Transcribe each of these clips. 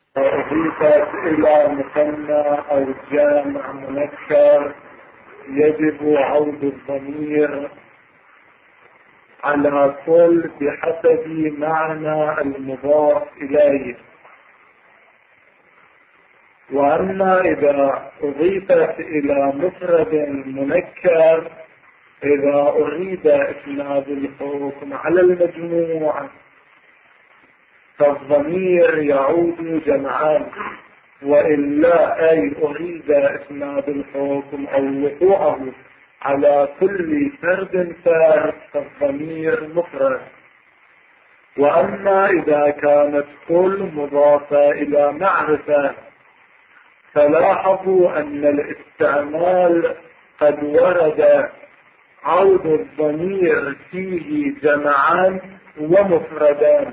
أضيفت إلى مثنى أو جامع منكر يجب عود الضمير على كل بحسب معنى المضاف إليه. وأما إذا أضيفت إلى مفرد منكر إذا أريد إسناد الحكم على المجموع فالضمير يعود جمعان، وإلا أي أريد إسناد الحكم أو وقوعه على كل فرد فرد فالضمير مفرد. وأما إذا كانت كل مضافة إلى معرفة فلاحظوا أن الاستعمال قد ورد عود الضمير فيه جمعان ومفردان.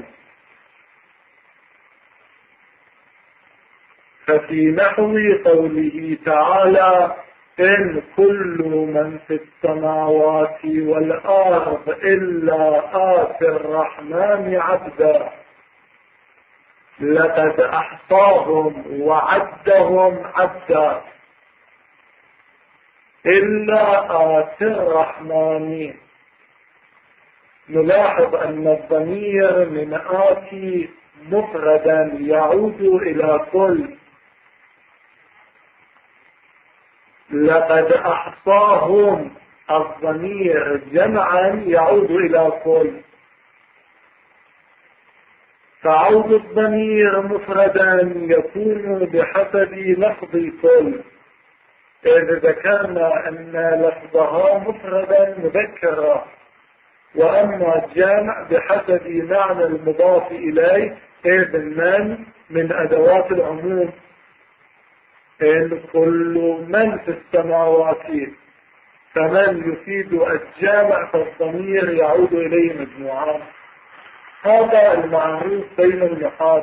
ففي نحو قوله تعالى إن كل من في السماوات والأرض إلا آتي الرحمن عبدا لقد أحصاهم وعدهم عدا إلا آتي الرحمن. نلاحظ أن الضمير من آتي مفردا يعود إلى كل، لقد أحصاهم الضمير جمعا يعود إلى كل، فعود الضمير مفردا يكون بحسب لفظ كل، إذ ذكرنا أن لفظها مفردا مذكرا، وأما الجامع بحسب معنى المضاف إليه إذ من أدوات العموم. إن كل من في السماوات فمن يفيد الجامع فالضمير يعود إليه مجموعان. هذا المعروف بين النحاة.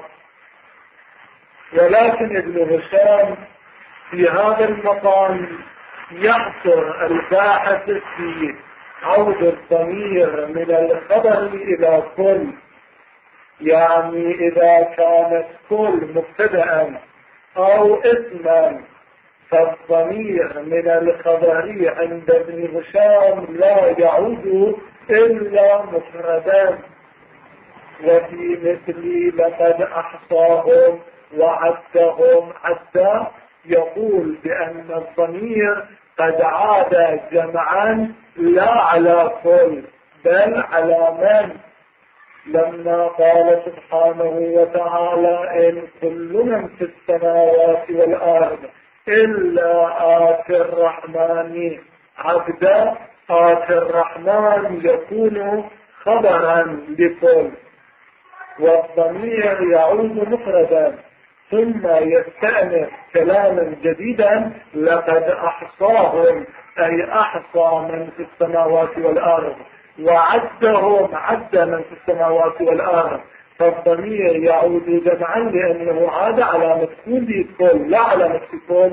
ولكن ابن هشام في هذا المقام يحصر الباحث في عود الضمير من الخبر إلى كل، يعني إذا كانت كل مبتدأ أو اسما فالضمير من الخبر عند ابن هشام لا يعود إلا مفردان. وفي مثل لقد أحصاهم وعدهم عدا يقول بأن الضمير قد عاد جمعا لا على كل بل على من، لما قال سبحانه وتعالى إن كل من في السماوات والأرض إلا آتي الرحمن عبدا. آتي الرحمن يكون خبرا لكل، والضمير يعود مفردا، ثم يستأنف كلاما جديدا لقد أحصاهم أي أحصى من في السماوات والأرض، وعدهم عد من في السماوات والأرض، فالضمير يعود جمعا لأنه عاد على مفعول كل لا على مفعول كل.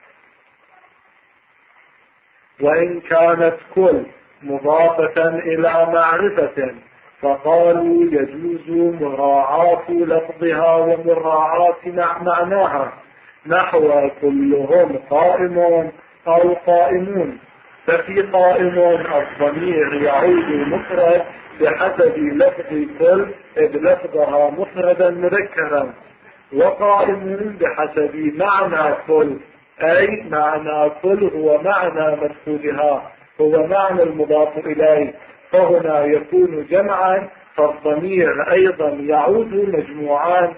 وإن كانت كل مضافة إلى معرفة فقالوا يجوز مراعاة لفظها ومراعاة معناها، نحو كلهم قائم أو قائمون. ففي قائم الضمير يعود مفرد بحسب لفظ كل إذ لفظها مفردا مذكرا، وقائم بحسب معنى كل أي معنى كل هو معنى مدخولها، هو معنى المضاف إليه، فهنا يكون جمعا، فالضمير أيضا يعود مجموعان.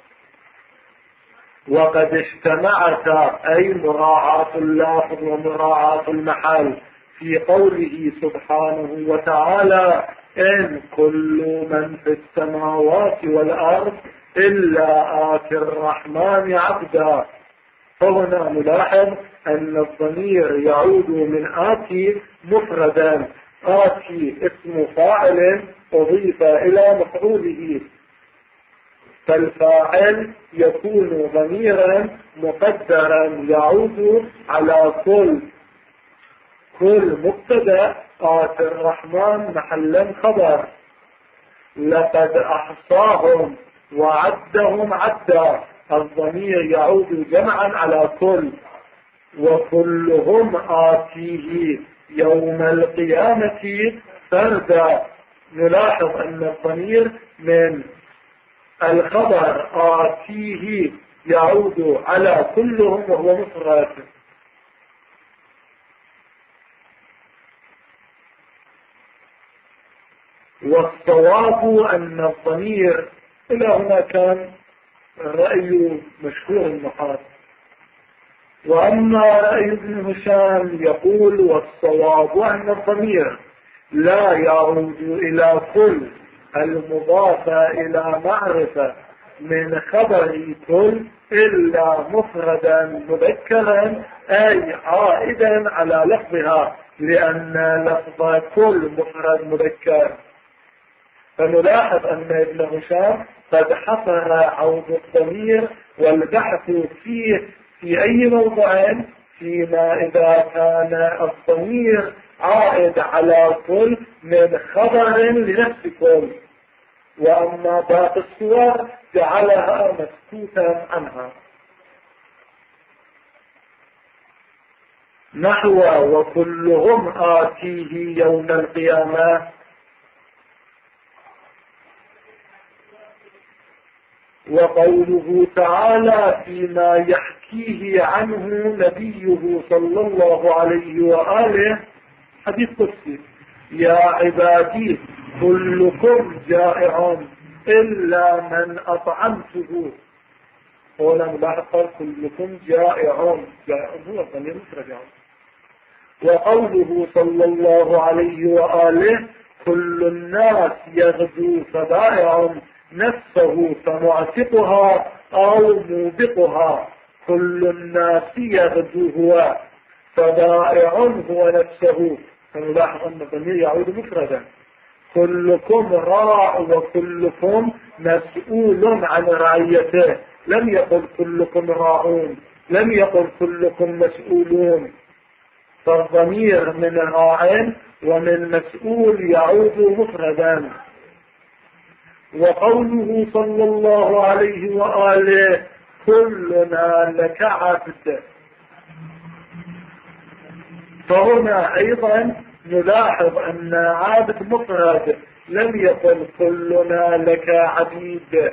وقد اجتمعتا أي مراعاة اللفظ ومراعاة المحل في قوله سبحانه وتعالى إن كل من في السماوات والأرض إلا آتي الرحمن عبدا. فهنا نلاحظ أن الضمير يعود من آتي مفردا، آتي اسم فاعل أضيف إلى مفعوله، فالفاعل يكون ضميرا مقدرا يعود على كل مبتدا آتي الرحمن محلا خبر. لقد أحصاهم وعدهم عدا الضمير يعود جمعا على كل، وكلهم آتيه يوم القيامة فردا. نلاحظ أن الضمير من الخبر آتيه يعود على كلهم وهو مفرد. والصواب أن الضمير، إلى هنا كان رأي مشهور النحاة. وأما رأي ابن هشام يقول والصواب أن الضمير لا يعود إلى كل المضافة إلى معرفة من خبر كل إلا مفردا مذكرا، أي عائدا على لفظها، لأن لفظ كل مفرد مذكر. فنلاحظ أن ابن هشام قد حصر عود الضمير والبحث فيه في أي موضع، فيما إذا كان الضمير عائد على كل من خبر لنفس كل، وأما باقي الصور جعلها مسكوتا عنها. نحو وكلهم آتيه يوم القيامة. وقوله تعالى فيما يحكيه عنه نبيه صلى الله عليه وآله، حديث قدسي: يا عبادي كلكم جائع إلا من أطعمته. هنا نلاحظ كلكم جائع، جائع هو الضمير المفرد. وقوله صلى الله عليه وآله: كل الناس يغدو فبائع نفسه فمعتقها أو موبقها. كل الناس يغدو هو، فبائع هو نفسه. فنلاحظ أن الضمير يعود مفردا. كلكم راع وكلكم مسؤول عن رعيته. لم يقل كلكم راعون، لم يقل كلكم مسؤولون. فالضمير من راع ومن مسؤول يعود مفردا. وقوله صلى الله عليه وآله: كلنا لك عبد. فهنا أيضا نلاحظ أن عابد مفرد، لم يقل كلنا لك عبيد،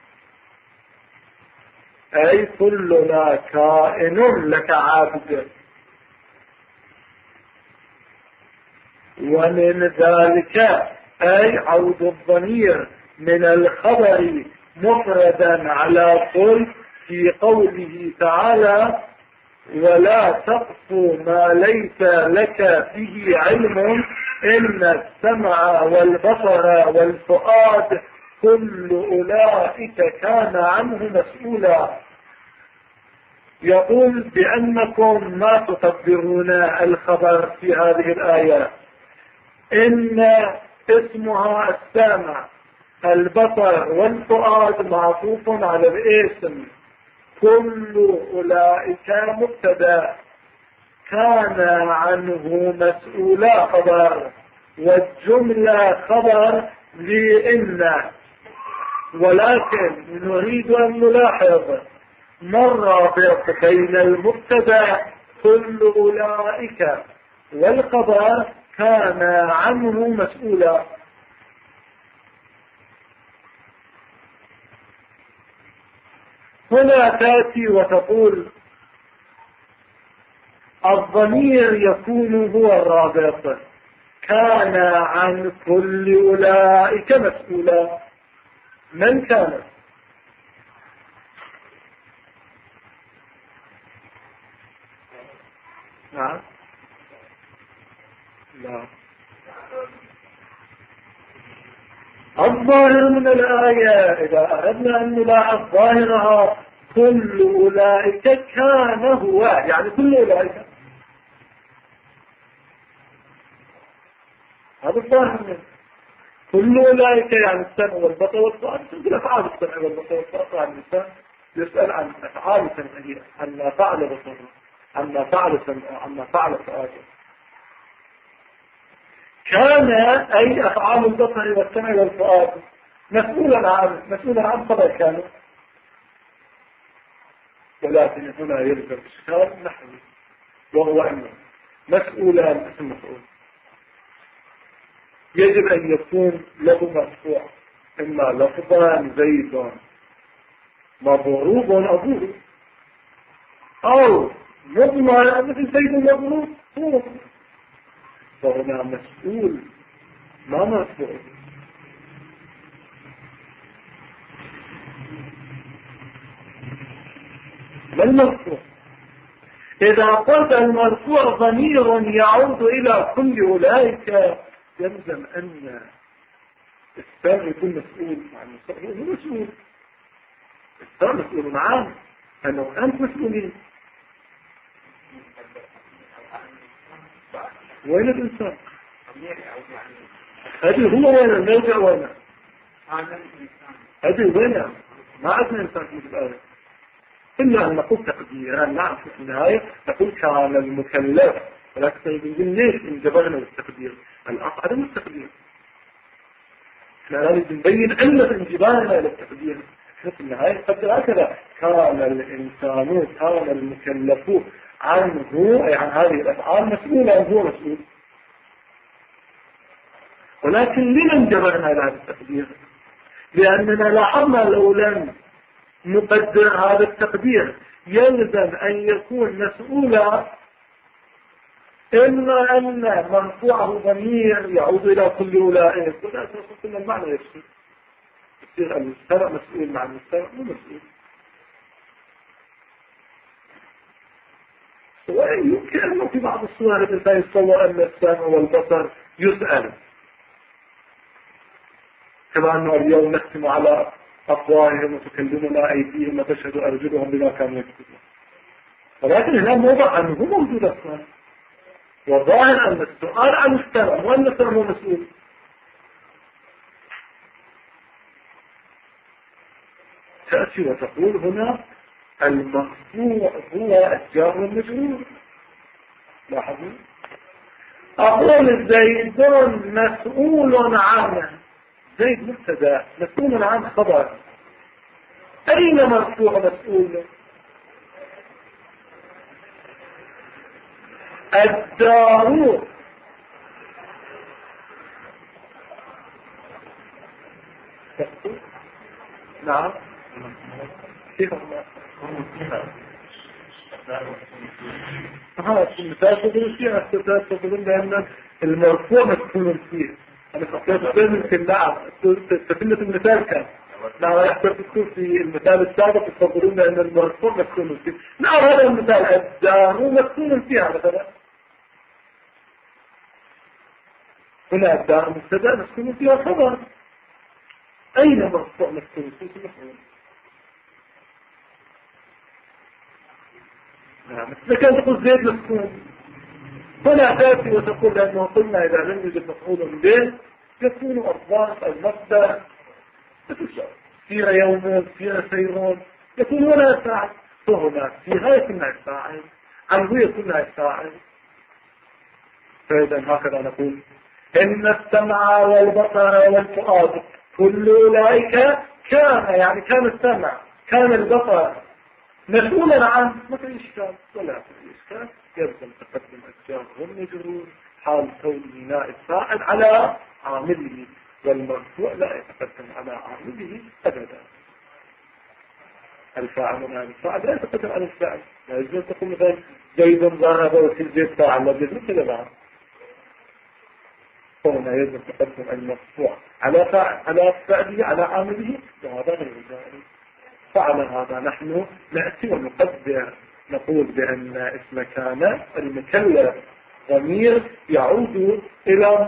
أي كلنا كائن لك عبد. ومن ذلك أي عود الضمير من الخبر مفردا على كل في قوله تعالى: ولا تقف ما ليس لك به علم إن السمع والبصر والفؤاد كل أولئك كان عنه مسؤولا. يقول بأنكم ما تقدرون الخبر في هذه الآية. إن اسمها السامع، البصر والفؤاد معطوف على الاسم. كل أولئك مبتدا، كان عنه مسؤولا خبر، والجملة خبر لإن. ولكن نريد أن نلاحظ ما الرابط بين المبتدا كل أولئك والخبر كان عنه مسؤولا. هنا تأتي وتقول الضمير يكون هو الرابط، كان عن كل أولئك مسؤولا. من كان؟ نعم، لا. الظاهر من الآية إذا أردنا أن نلاحظ ظاهرها كل أولئك كان هو، يعني كل أولئك، هذا الظاهر منه. كل أولئك يعني السمع والبصر والفؤاد، تقول أفعال السمع والبصر والفؤاد. عن الإنسان يسأل عن أفعال سمعه، عما فعل بصره، عما فعل سمعه، عما فعل فؤاده. كان أي أفعال البصر والسمع والفؤاد مسؤولا عن خبر كانوا. ولكن هنا يلزم إشكال نحوي، وهو أنه مسؤولان اسم مفعول يجب أن يكون له مرفوع، إما لفظا زيد مضروب أبوه، أو مضمر مثل زيد مضروب هو، فهنا مسؤول ما مرفوع. ما المرفوع؟ إذا قلت المرفوع ضمير يعود إلى كل أولئك يلزم أن السام يكون مسؤول عن المستقبل. هو مسؤول، السام مسؤول عنه، أنا وأنت مسؤولين. وين الإنسان؟ هذه هو وين الموضع وين؟ هذه وين؟ ما عندنا إنسان في الآية إلا أن نقول تقديرا. نعم في النهاية نقول كان المكلف، ولكن يقول ليش انجبرنا بالتقدير؟ الأصل عدم التقدير. احنا لازم نبين أن انجبارنا إلى التقدير. في النهاية قد هكذا كان الإنسان، كان المكلف عنه أي عن هذه الأفعال مسؤولا، هو مسؤول. ولكن لمن انجبرنا إلى هذا التقدير؟ لأننا لاحظنا لو لم نقدر هذا التقدير يلزم أن يكون مسؤولا إما أن مرفوعه ضمير يعود إلى كل أولئك، ولكن كل المعنى يفسد، يصير المستمع مسؤول مع المستمع مو مسؤول. ويمكن أنه في بعض الصور الإنسان يتصور أن السمع والبصر يسأل، كما أنه اليوم نختم على أفواههم وتكلمنا أيديهم وتشهد أرجلهم بما كانوا يكتبون، ولكن هنا موضع أنه موجود أصلا، وظاهر أن السؤال عن السمع وأن السمع هو مسؤول. تأتي وتقول هنا المرفوع هو الجار والمجرور. لاحظوا أقول زيد مسؤول عنه، زيد مبتدا مسؤول عن خبر، أين مرفوع مسؤول؟ الدار. نعم كيف المثال تقولون فيها تقولون بأن المرفوع مسؤول فيه. أنا فكرت بين نعم تفلت المثال كان نعم يحتاج تكون في المثال السابق تقولون بأن المرفوع مسؤول فيه. نعم هذا المثال الدار مسؤول فيها مثلا، هنا الدار مبتدا مسؤول فيها خبر، أين مرفوع مسؤول فيه مفعول؟ نعم إذا كان تقول زيد مسكون فلا تأتي وتقول لأنه قلنا إذا لم يوجد مفعول به يكون أضاف المصدر سير يوم سير سيرون يكون ولا فاعل، فهنا في غاية النعي فاعل عنه يكون نعي فاعل. فإذا هكذا نقول إن السمع والبصر والفؤاد كل أولئك كان، يعني كان السمع كان البصر مسؤولا عن ما في إشكال ولا في إشكال، يلزم تقدم الجار والمجرور حال كون نائب فاعل على عامله، والمرفوع لا يتقدم على عامله أبدا. الفاعل نائب فاعل لا يتقدم على الفاعل، لا يجوز تقول مثلا زيد ضرب وفي زيد فاعل لا يجوز كذا بعد. هنا يجب تقدم المرفوع على فاعله على عامله، وهذا غير جائز. فعلى هذا نحن نأتي ونقدر نقول بأن اسم كان المكلف ضمير يعود إلى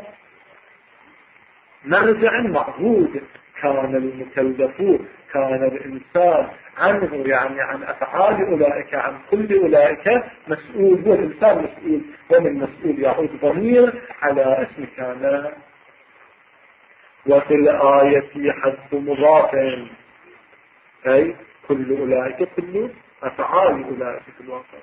مرجع معهود، كان المكلف كان الإنسان عنه يعني عن أفعال أولئك عن كل أولئك مسؤول، هو الإنسان مسؤول، ومن مسؤول يعود ضمير على اسم كان. وفي الآية حذف مضاف، أي كل أولئك كل أفعال أولئك في الواقع.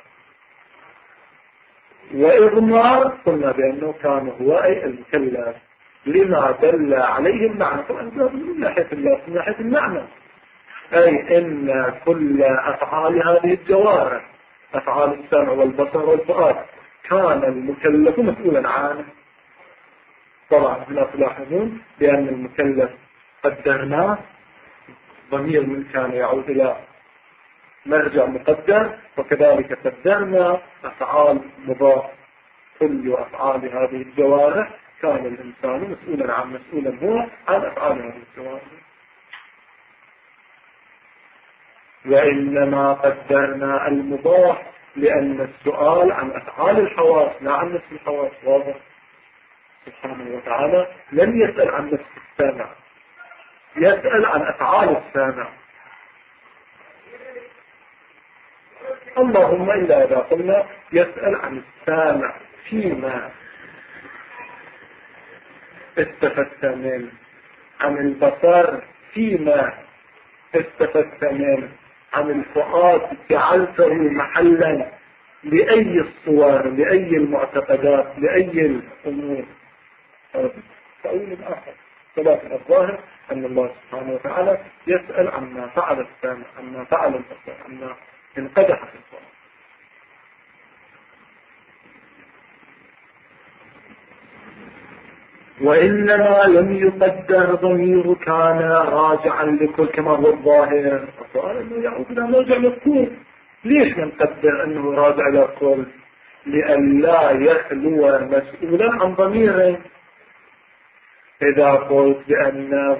وإضمار قلنا بأنه كان هو أي المكلف لما دل عليه المعنى، طبعا من ناحية الله من ناحية المعنى، أي إن كل أفعال هذه الجوارح، أفعال السمع والبصر والفؤاد، كان المكلف مسؤولا عنه. طبعا هنا تلاحظون بأن المكلف قدرناه ضمير من كان يعود إلى مرجع مقدر، وكذلك قدرنا أفعال مضاف. كل أفعال هذه الجوارح كان الإنسان مسؤولا هو عن أفعال هذه الجوارح. وإنما قدرنا المضاف لأن السؤال عن أفعال الحواس لا عن نفس الحواس. واضح؟ سبحانه وتعالى لم يسأل عن نفس السامع، يسأل عن أفعال السامع. اللهم إلا إذا قلنا يسأل عن السامع فيما استفدت منه، عن البصر فيما استفدت منه، عن الفؤاد جعلته محلا لأي الصور، لأي المعتقدات، لأي الأمور. تأويل آخر. ولكن الظاهر أن الله سبحانه وتعالى يسأل عما فعل السامع، عما فعل البصر، عما انقدح في الصور. وإنما لم يقدر ضمير كان راجعا لكل كما هو الظاهر. الظاهر أنه يعود إلى مرجع مذكور. ليش نقدر أنه راجع إلى كل؟ لأن لا يخلو مسؤولا عن ضميره. إذا قلت بأن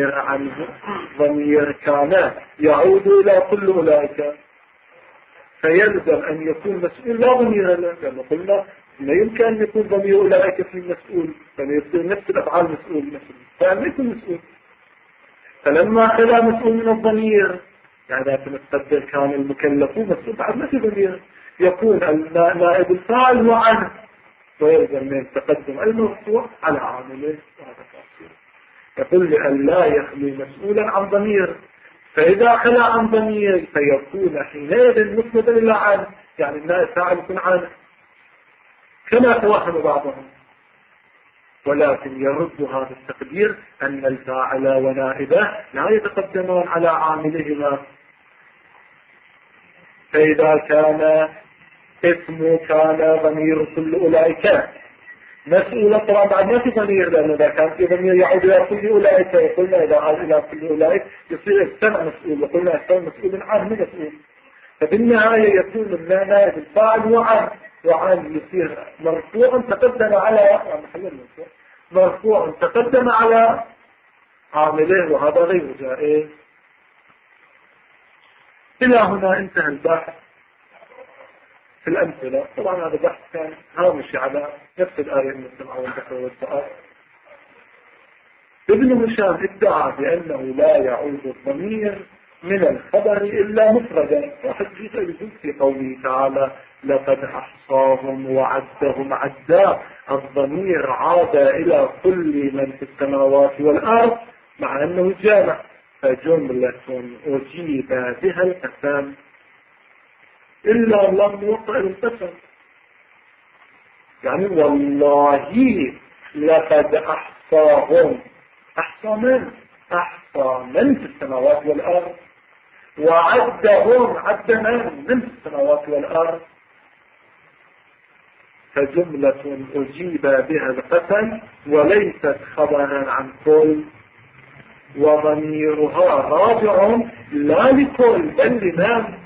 ضمير كان يعود إلى كل أولئك، فيلزم أن يكون مسؤول لا ضمير له، لأنه قلنا لا يمكن أن يكون ضمير أولئك في المسؤول، فيصير نفس الأفعال مسؤول فأن يكون مسؤول. فلما خلا مسؤول من الضمير، يعني لكن التقدير كان المكلف مسؤول بعد ما في ضمير، يكون نائب الفاعل وعنه، ويلزم من تقدم المرفوع على عامله. يقول لأن لا يخلي مسؤولا عن ضمير، فإذا خلا عن ضمير فيكون حينئذ مسندا إلى عنه، يعني النائب فاعل يكون عنه كما توهم بعضهم. ولكن يرد هذا التقدير أن الفاعل ونائبه لا يتقدمان على عاملهما. فإذا كان اسم كان ضمير كل أولئك مسؤولا، طبعا بعد ما في ضمير، لأنه إذا كان في ضمير يعود إلى كل أولئك، وقلنا إذا عاد إلى كل أولئك يصير السمع مسؤول، وقلنا السمع مسؤول عنه مسؤول. فبالنهاية يكون نائب الفاعل وعن يصير مرفوع تقدم على مرفوع تقدم على عامله، وهذا غير جائز. إلى هنا انتهى البحث في الأمثلة. طبعا هذا بحث كان هامشي على نفس الآية من السمع والبصر والفؤاد. ابن هشام ادعى بأنه لا يعود الضمير من الخبر إلا مفردا، وحجيت الجزء في قوله تعالى لقد أحصاهم وعدهم عدا. الضمير عاد إلى كل من في السماوات والأرض مع أنه جامع، فجملة أجيب بها القسم إلا لم يوقع القسم، يعني والله لقد أحصاهم. أحصى من في السماوات والأرض، وعدهم عد من في السماوات والأرض. فجملة أجيب بها القسم وليست خبرا عن كل، وضميرها راجع لا لكل بل لمن.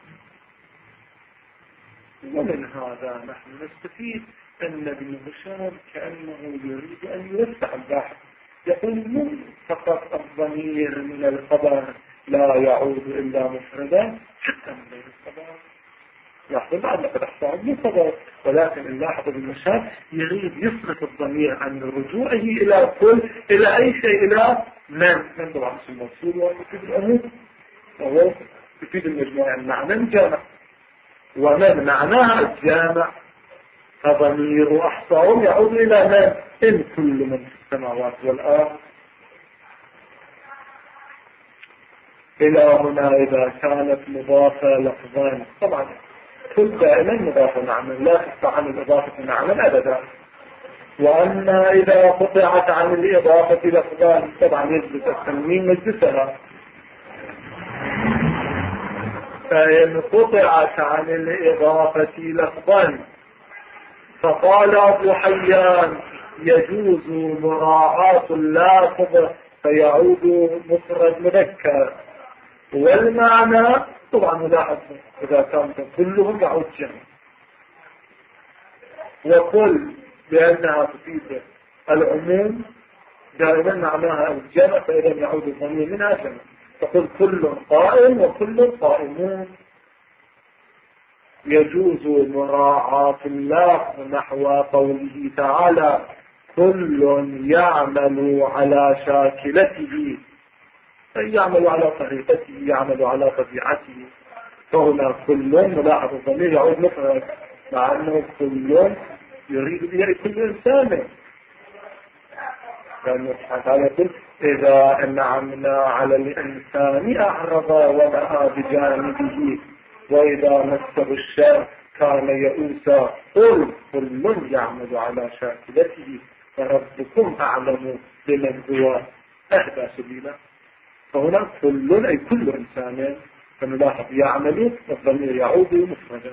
ومن هذا نحن نستفيد أن ابن هشام كأنه يريد أن يوسع البحث، يقول مو فقط الضمير من الخبر لا يعود إلا مفردا، حتى من غير الخبر. لاحظوا بعد لقد أحصاهم من خبر، ولكن نلاحظ ابن هشام يريد يصرف الضمير عن رجوعه إلى كل، إلى أي شيء، إلى من طبعا اسم موصول ويفيد العموم، وهو يفيد المجموع، يعني معنى الجامع، ومن معناها الجامع. فضمير أحصاهم يعود إلى من؟ إن كل من في السماوات والأرض. إلى هنا إذا كانت مضافة لفظان، طبعا كل دائما مضافة معنى، لا تقطع عن الإضافة معنى أبدا. وأما إذا قطعت عن الإضافة لفظان، طبعا يجلس التنوين مجلسها. فإن قطعت عن الإضافة لفظا فقال أبو حيان يجوز مراعاة اللافظ فيعود مفرد مذكر، والمعنى طبعا ملاحظ إذا كان كلهم يعود جمع، وكل لأنها تفيد العموم دائما معناها الجمع، فإذا يعود الضمير منها جمع، تقول كل قائم وكل قائمون. يجوز مراعاة اللفظ نحو قوله تعالى كل يعمل على شاكلته، أي يعمل على طريقته، يعمل على طبيعته. فهنا كل ملاحظ الضمير يعود مفرد، مع أنه كل يريد به كل إنسان، لأنه سبحانه وتعالى يقول إذا أنعمنا على الإنسان أعرض ونأى بجانبه وإذا مسه الشر كان يئوسا قل كل يعمل على شاكلته فربكم أعلم بمن هو أهدى سبيلا. فهنا كل أي كل إنسان، فنلاحظ يعمل والضمير يعود مفردا.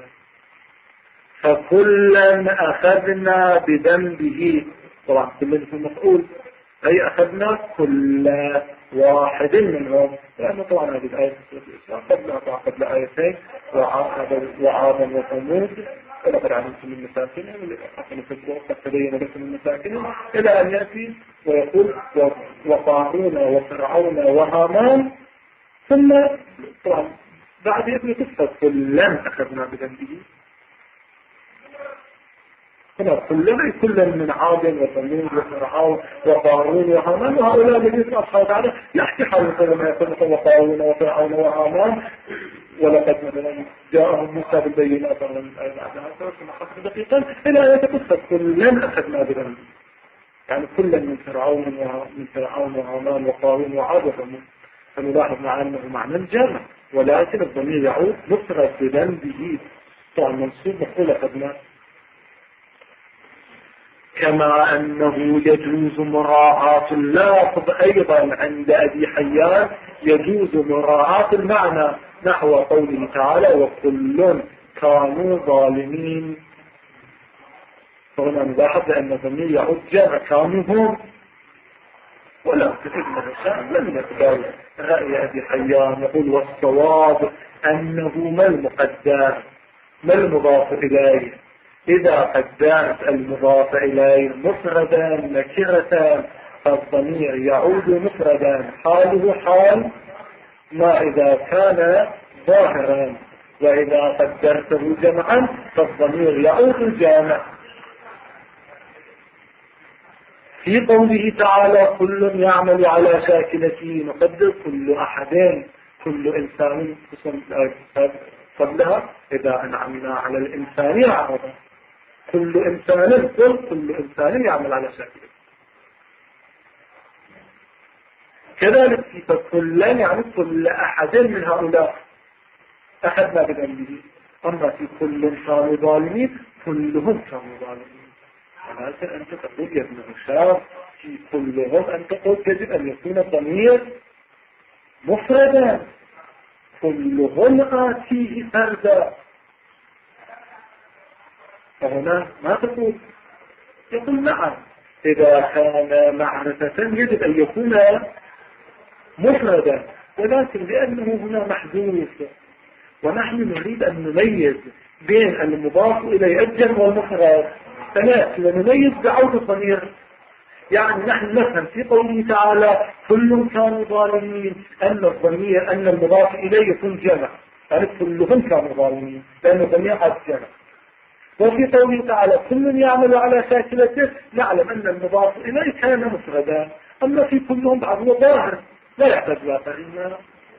فكلا أخذنا بذنبه، طبعا كل في المفعول، أي أخذنا كل واحد منهم، لأنه طبعا هذه الآية قبل آيتين وعادا وثمود ولقد علمتم من مساكنهم قد تبين لكم من مساكنهم إلى أن يأتي ويقول وقارون وفرعون وهامان، ثم طبعا بعد يبني قصة كلا أخذنا بذنبه. هنا كل من عاد وثمود وفرعون وقارون وهامان، وهؤلاء الذين سبحانه وتعالى يحكي حالهم ما يكون وقارون وفرعون وهامان، ولقد مثلا جاءهم موسى بالبينات من دقيقا إلى أن يتقصد كلا أخذنا بذنبه، يعني كلا من فرعون وهامان وقارون وعاد وثمود. فنلاحظ مع أنه معنى الجمع، ولكن الضمير يعود مفرد بذنبه، طبعا منصوب مفعول أخذنا. كما أنه يجوز مراعاة اللفظ أيضا عند أبي حيان يجوز مراعاة المعنى نحو قوله تعالى وكل كانوا ظالمين. فهنا نلاحظ أن الضمير يعود جمع كانوا هم، ولكن ابن هشام لم يقبل رأي أبي حيان، يقول والصواب أنه ما المقدر ما المضاف إليه، إذا قدرت المضاف إليه مفردا نكرة فالضمير يعود مفردا، حاله حال ما إذا كان ظاهرا، وإذا قدرته جمعا فالضمير يعود جامع. في قوله تعالى كل يعمل على شاكلته نقدر كل أحد كل إنسان قبلها إذا أنعمنا على الإنسان عرضا، كل إنسان يعمل على شاكلته. كذلك فكلا يعني كل أحد من هؤلاء أخذنا بذنبه. أما في كل كانوا ظالمين كلهم كانوا ظالمين، ولكن أنت تقول يا ابن هشام في كلهم أنت تقول يجب أن يكون الضمير مفردا، كلهم آتيه فردا. فهنا ما تقول، يقول نعم إذا كان معرفة يجب أن يكون مفردا، ولكن لأنه هنا محذوف ونحن نريد أن نميز بين المضاف إليه الجمع والمفرد، فنأتي ونميز بعود الضمير. يعني نحن نفهم في قوله تعالى كلهم كانوا ظالمين أن الضمير أن المضاف إليه يكون جمع، يعني كلهم كانوا ظالمين لأن الضمير قد جمع. وفي قوله تعالى كل يعمل على شاكلته نعلم أن المضاف إليه كان مفردا، أما في كلهم بعض هو ظاهر لا يحتاج لا فإن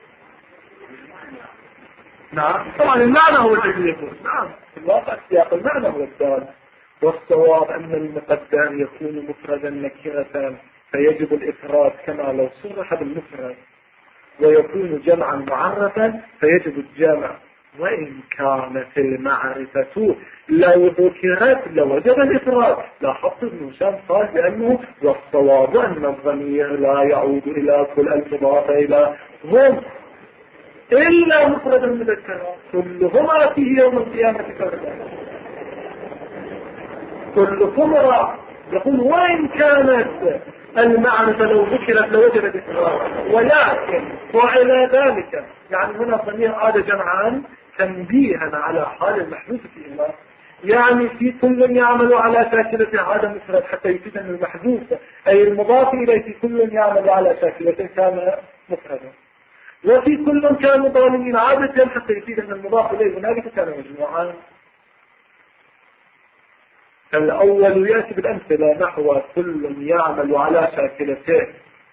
نعم طبعا المعنى هو الذي يكون، نعم في الواقع سياق المعنى هو الدال. والصواب أن المقدر يكون مفردا نكرة فيجب الإفراد كما لو صرح بالمفرد، ويكون جمعا معرفا فيجب الجمع، وإن كانت المعرفة لو ذكرت لوجب الإفراد. لاحظت ابن هشام قال بأنه والصواب أن الضمير لا يعود إلى كل المضاف إلى هم، إلا مفردا مذكرا كلهما فيه يوم القيامة فردا. كلكم راع. يقول وإن كانت المعنى لو ذكرت لوجدت إكرارا، ولكن وعلى ذلك يعني هنا ضمير عاد جمعان تنبيها على حال المحذوف فيهما، يعني في كل يعمل على شاكلة عادة مفرد حتى يفيد أن المحذوف أي المضاف إليه في كل يعمل على شاكلة كان مفردا، وفي كل كان ظالمين عادة حتى يفيد أن المضاف إليه هنالك كان مجموعا. الأول يأتي بالأمثلة نحو كل يعمل على شاكلته.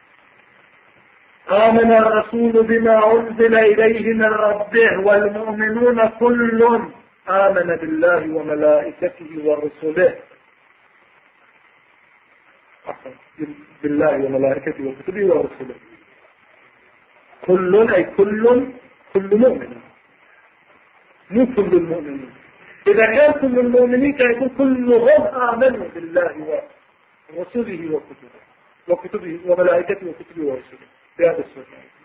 آمن الرسول بما أنزل إليه من ربه والمؤمنون كل آمن بالله وملائكته ورسله. بالله وملائكته وكتبه ورسله. كل أي كل مؤمن، مو كل المؤمنين. إذا كان كل المؤمنين كيكون كلهم آمنوا بالله ورسله وكتبه وملائكته وكتبه ورسله في هذا السورة.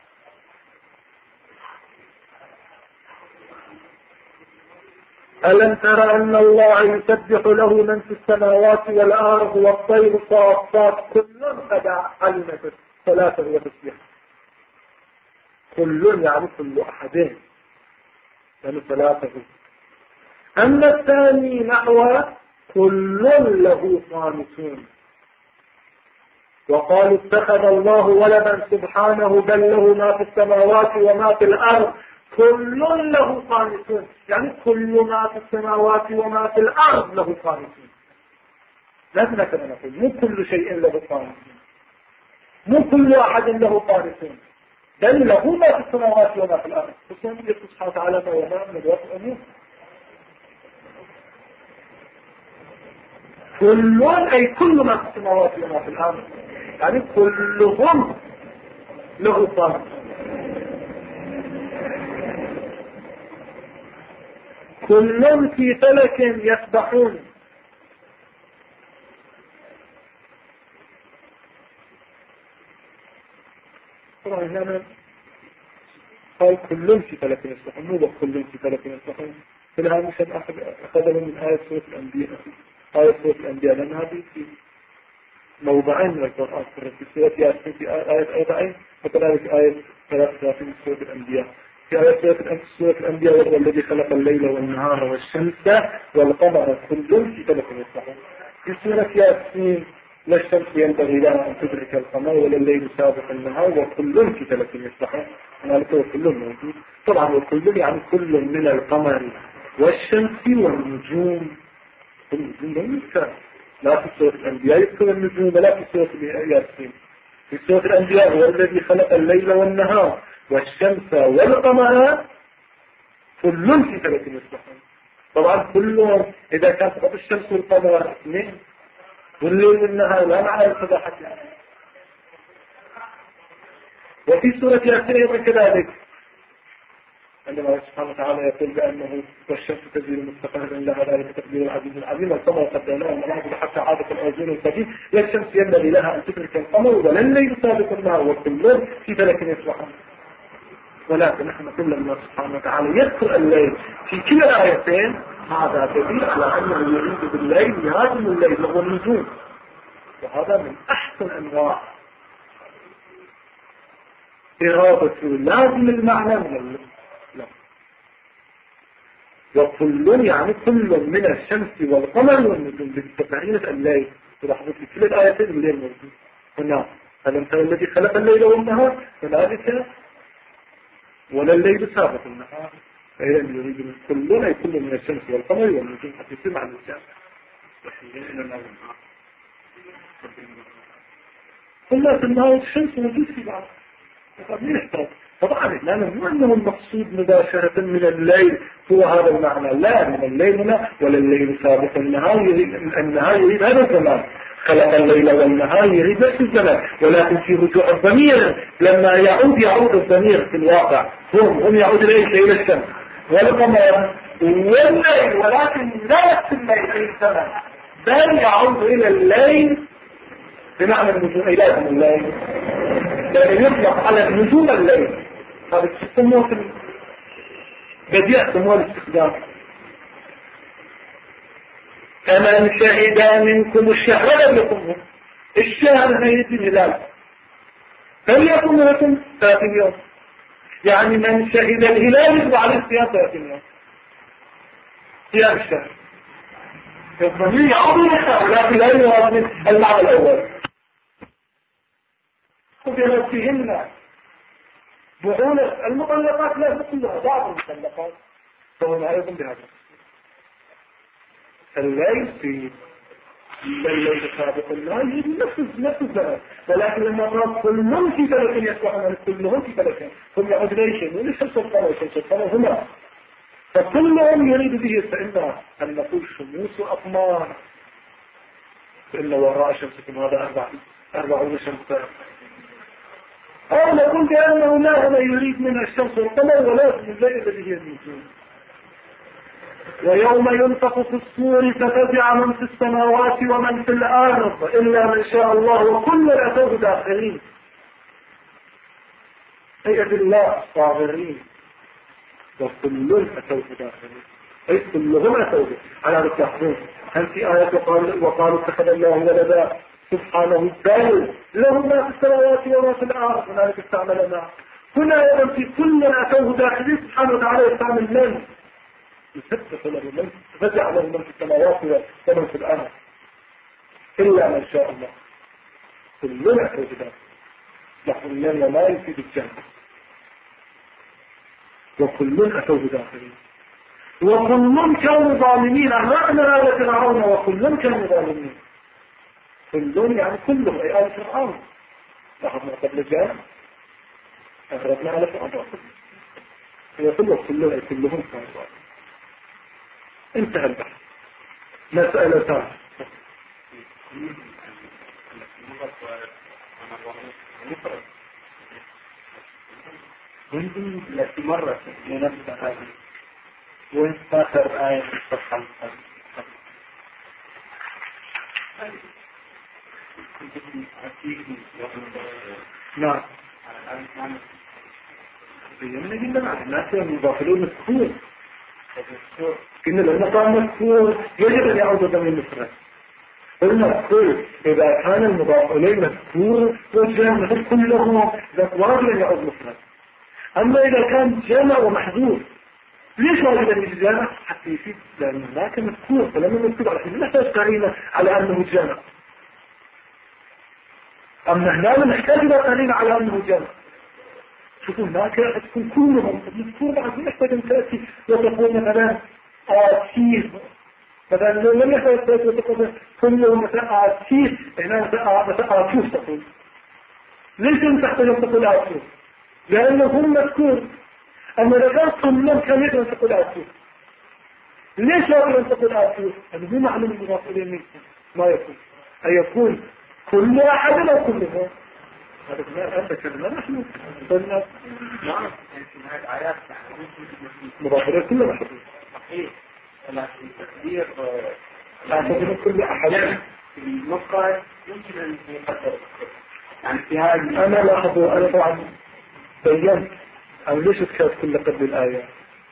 ألم تر أن الله يسبح له من في السماوات والأرض والطير صافات كل قد علمت ثلاثة وتسبيح. كل يعني كل أحدين يعني ثلاثة. أما الثاني نحو كل له قانتون. وقالوا اتخذ الله ولدا سبحانه بل له ما في السماوات وما في الأرض كل له قانتون، يعني كل ما في السماوات وما في الأرض له قانتون. لازم كما نقول مو كل شيء له قانتون، مو كل أحد له قانتون، بل له ما في السماوات وما في الأرض. خصوصا يقول سبحانه وتعالى ما وما من الوقت أمور. كل أي كل ما في السماوات وما في الأرض، يعني كلهم له قانتون. كل في فلك يسبحون. طبعا هنا قال كل في فلك يسبحون، مو كل في فلك يسبحون. في الهامش أخذه من آية سورة الأنبياء. آية سورة الأنبياء لأن هذه في موضعين من القرآن، في سورة ياسين في آية 40 وكذلك آية 33 من سورة الأنبياء. في آية سورة الأنبياء وهو الذي خلق الليل والنهار والشمس والقمر كل في فلك يسبحون. في سورة ياسين لا الشمس ينبغي لها أن تدرك القمر ولا الليل سابق النهار وكل في فلك يسبحون. هنالك كل موجود طبعا، وكل يعني كل من القمر والشمس والنجوم. النجوم لا في سورة الأنبياء يذكر النجوم، لا في سورة ياسين. في سورة الأنبياء هو الذي خلق الليل والنهار والشمس والقمر كل في فلك يسبحون. طبعا كلهم إذا كانت فقط الشمس والقمر اثنين والليل والنهار لا معنى الصباح يعني. وفي سورة ياسين أيضا كذلك عندما سبحانه وتعالى يقول بأنه والشمس تجري مستقرا لها ذلك تقدير العزيز العليم والقمر قدرناه المنازل حتى عادت الأرجون القديم لا الشمس ينبغي لها أن تدرك القمر ولا الليل سابق النهار وكل في فلك يسبحون. ولكن نحن كل الله سبحانه وتعالى يذكر الليل في كلا الآيتين. هذا دليل على أنه يريد بالليل لازم الليل وهو النجوم، وهذا من أحسن أنواع إرادة لازم المعنى من الليل. وكل يعني كل من الشمس والقمر والنجوم بتقرينة الليل. تلاحظوا في كل الآيتين الليل موجود هنا. ألم ترى الذي خلق الليل والنهار كذلك ولا الليل سابق النهار. فإذا يريد من كل أي كل من الشمس والقمر والنجوم حتى يصير مع الإنسان. كل النهار والشمس موجود في بعض. مين يحتاج؟ طبعا لأنه مو أنه المقصود مباشرة من الليل هو هذا المعنى، لا من الليل هنا ولا الليل سابق النهار النهار يريد هذا الزمان. خلق الليل والنهار يريد نفس الزمان، ولكن في رجوع الضمير لما يعود الضمير في الواقع هم يعود إلى الشمس والقمر والليل، ولكن لا نفس الليل في الزمان بل يعود إلى الليل بمعنى النجوم. إلى الليل لأنه يطلق على نجوم الليل هذا يسموه بديع سموه الاستخدام. فمن شهد منكم الشهر لم يكن الشهر ميت الهلال فليكن لكم 30 يوم، يعني من شهد الهلال يجب عليه صيام 30 يوم صيام الشهر. الضمير يعود الشهر لكن لا يراد المعنى الاول. بنفسهن بعولة المطلقات لا كلها بعض المطلقات فهو لا يقوم بهذا فالليل الليل سابق الليل نفس الزمن، ولكن لما قال كلهم في فلك يسبحون كلهم في فلك هم عدليشن وليس السلطنة هما فكلهم يريد به فإنه أن نقول شموس أقمار فإن وراء شمسكم هذا 40 شمسا، أو نقول بأنه لا هو يريد من الشمس والقمر ولكن الليل الذي هي النجوم. ويوم ينفخ في الصور ففزع من في السماوات ومن في الأرض إلا من شاء الله وكل أتوه داخلين أي بالله صابرين وكل أتوه داخلين أي كلهم أتوه على التحريم. هل في آية وقالوا اتخذ الله ولدا سبحانه الدال له ما في السماوات وما في الأرض هنالك استعمل معه هنا أيضا في كل أتوه داخلين سبحانه وتعالى يستعمل من يسبح له من فزع له من في السماوات ومن في الأرض إلا من شاء الله كلنا أتوه داخلين لكن ما يفيد الجنة وكلنا أتوه داخلين وكلهم كانوا ظالمين أمامنا آل فرعون وكلهم كانوا ظالمين كلهم يعني كلهم أي آل فرعون أخذنا قبل الجنة أخذنا على فرعون كلهم أي كلهم كانوا ظالمين. انتهى البحث. مسألة ثانية التي مرت لنفس هذه وين آخر آية في الصفحة نعم بيّننا جدا مع الناس المضافلون مذكور إن لما قال مذكور يجب أن يعود ضمن المفرد. المذكور إذا كان المضاف إليه مذكور والجمع كله واجب أن يعود مفرد. أما إذا كان جمع ومحذوف ليش واجب أن يجمع حتى يفيد لأن هناك مذكور فلما مذكور على حين نحتاج قرينة على أنه جمع. أما هنا نحتاج إلى قرينة على أنه جمع. شوفوا هناك تكون كلهم مذكور بعد نحتاج أن تأتي وتقول مثلا آتيه مثلا لم يحتاج تأتي وتقول كلهم مثلا آتيه هنا مثلا آتوس تقول ليش أن تحتاج أن تقول آتوس لأنه هم مذكور. أما إذا كان كلهم كان يجب أن تقول آتوس ليش يجب أن تقول آتوس؟ هذا هو معلوم المضاف إليه منكم ما يكون أن يكون كل أحد أو كلهم هذا ما أنت كلمة نحن قلنا نعم مضافرة كلها محدود صحيح لكن تقدير تعتبر كل أحد في المقال يمكن أن يقدر يعني في هذه أنا لاحظوا أنا طبعا بيّنت أو ليش تكاد كل قبل الآيات